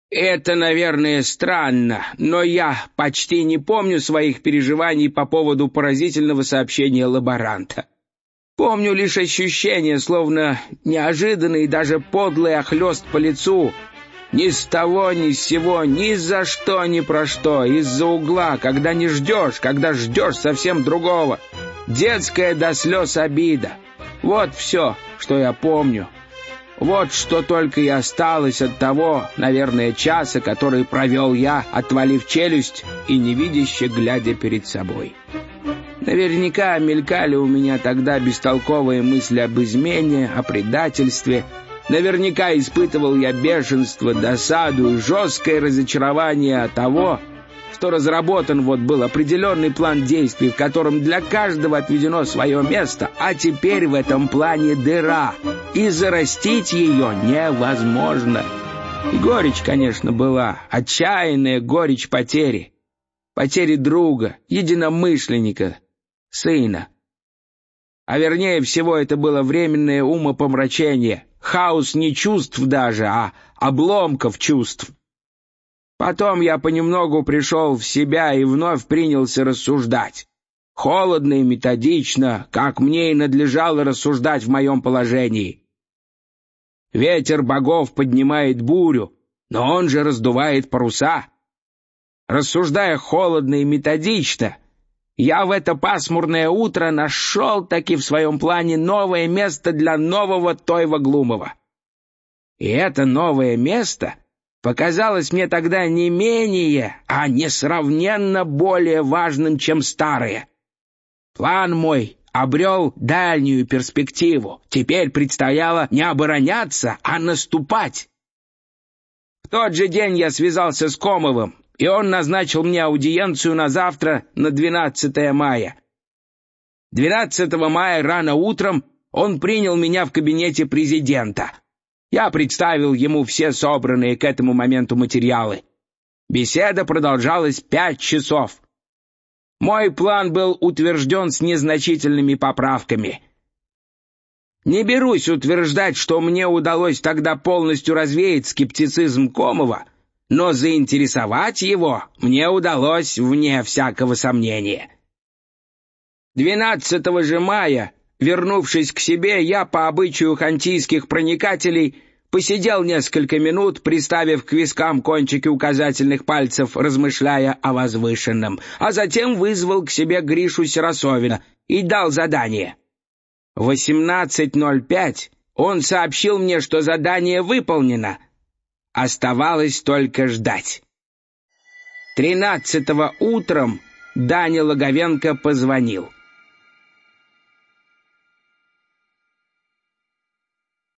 Это, наверное, странно, но я почти не помню своих переживаний по поводу поразительного сообщения лаборанта. Помню лишь ощущение, словно неожиданный и даже подлый охлёст по лицу. Ни с того, ни с сего, ни за что, ни про что, из-за угла, когда не ждешь, когда ждешь совсем другого. Детская до слез обида. Вот все, что я помню. Вот что только и осталось от того, наверное, часа, который провел я, отвалив челюсть и невидяще глядя перед собой. Наверняка мелькали у меня тогда бестолковые мысли об измене, о предательстве. Наверняка испытывал я бешенство, досаду и жесткое разочарование от того, что разработан был определенный план действий, в котором для каждого отведено свое место, а теперь в этом плане дыра, и зарастить ее невозможно. И горечь, конечно, была, отчаянная горечь потери. Потери друга, единомышленника, сына. А вернее всего, это было временное умопомрачение, хаос не чувств даже, а обломков чувств. Потом я понемногу пришел в себя и вновь принялся рассуждать. Холодно и методично, как мне и надлежало рассуждать в моем положении. Ветер богов поднимает бурю, но он же раздувает паруса. Рассуждая холодно и методично, я в это пасмурное утро нашел-таки в своем плане новое место для нового Тойва Глумова. И это новое место показалось мне тогда не менее, а несравненно более важным, чем старое. План мой обрел дальнюю перспективу. Теперь предстояло не обороняться, а наступать. В тот же день я связался с Комовым, и он назначил мне аудиенцию на завтра, на 12 мая. 12 мая рано утром он принял меня в кабинете президента. Я представил ему все собранные к этому моменту материалы. Беседа продолжалась 5 часов. Мой план был утвержден с незначительными поправками. Не берусь утверждать, что мне удалось тогда полностью развеять скептицизм Комова, но заинтересовать его мне удалось вне всякого сомнения. 12 же мая, вернувшись к себе, я по обычаю хантийских проникателей посидел несколько минут, приставив к вискам кончики указательных пальцев, размышляя о возвышенном, а затем вызвал к себе Гришу Сиросовина и дал задание. В 18:05 он сообщил мне, что задание выполнено. Оставалось только ждать. 13-го утром Даня Логовенко позвонил.